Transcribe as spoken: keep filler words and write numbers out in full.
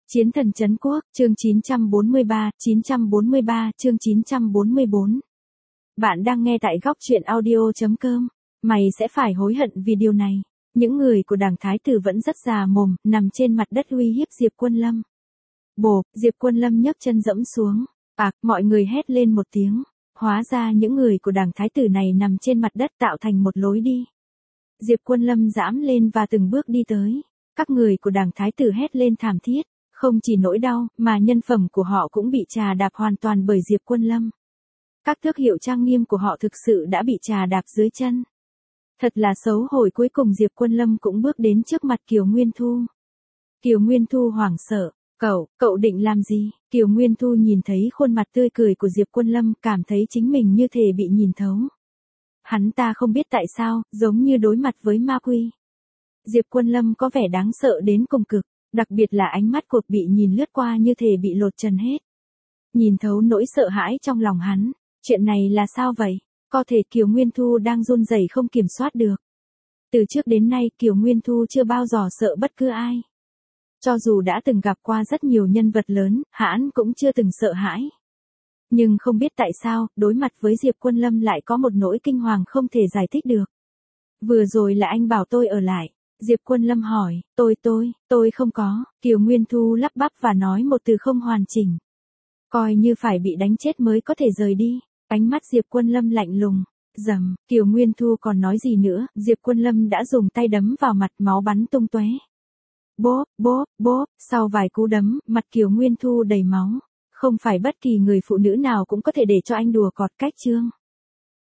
Chiến thần trấn quốc, chương chín trăm bốn mươi ba, chín trăm bốn mươi ba, chương chín trăm bốn mươi bốn. Bạn đang nghe tại góc truyện audio chấm com. Mày sẽ phải hối hận vì điều này. Những người của đảng Thái Tử vẫn rất già mồm, nằm trên mặt đất uy hiếp Diệp Quân Lâm. Bộp, Diệp Quân Lâm nhấc chân dẫm xuống. Ạc, mọi người hét lên một tiếng. Hóa ra những người của đảng Thái Tử này nằm trên mặt đất tạo thành một lối đi. Diệp Quân Lâm giãm lên và từng bước đi tới. Các người của đảng Thái Tử hét lên thảm thiết. Không chỉ nỗi đau, mà nhân phẩm của họ cũng bị trà đạp hoàn toàn bởi Diệp Quân Lâm. Các tước hiệu trang nghiêm của họ thực sự đã bị trà đạp dưới chân. Thật là xấu hổ. Cuối cùng Diệp Quân Lâm cũng bước đến trước mặt Kiều Nguyên Thu. Kiều Nguyên Thu hoảng sợ. Cậu, cậu định làm gì? Kiều Nguyên Thu nhìn thấy khuôn mặt tươi cười của Diệp Quân Lâm, cảm thấy chính mình như thể bị nhìn thấu. Hắn ta không biết tại sao, giống như đối mặt với ma quỷ. Diệp Quân Lâm có vẻ đáng sợ đến cùng cực. Đặc biệt là ánh mắt cuộc bị nhìn lướt qua như thể bị lột trần hết. Nhìn thấu nỗi sợ hãi trong lòng hắn. Chuyện này là sao vậy? Có thể Kiều Nguyên Thu đang run rẩy không kiểm soát được. Từ trước đến nay Kiều Nguyên Thu chưa bao giờ sợ bất cứ ai. Cho dù đã từng gặp qua rất nhiều nhân vật lớn, hắn cũng chưa từng sợ hãi. Nhưng không biết tại sao, đối mặt với Diệp Quân Lâm lại có một nỗi kinh hoàng không thể giải thích được. Vừa rồi là anh bảo tôi ở lại. Diệp Quân Lâm hỏi, tôi tôi, tôi không có. Kiều Nguyên Thu lắp bắp và nói một từ không hoàn chỉnh. Coi như phải bị đánh chết mới có thể rời đi. Ánh mắt Diệp Quân Lâm lạnh lùng. Dầm, Kiều Nguyên Thu còn nói gì nữa, Diệp Quân Lâm đã dùng tay đấm vào mặt, máu bắn tung tóe. Bốp, bốp, bốp, sau vài cú đấm, mặt Kiều Nguyên Thu đầy máu. Không phải bất kỳ người phụ nữ nào cũng có thể để cho anh đùa cọt cách trương.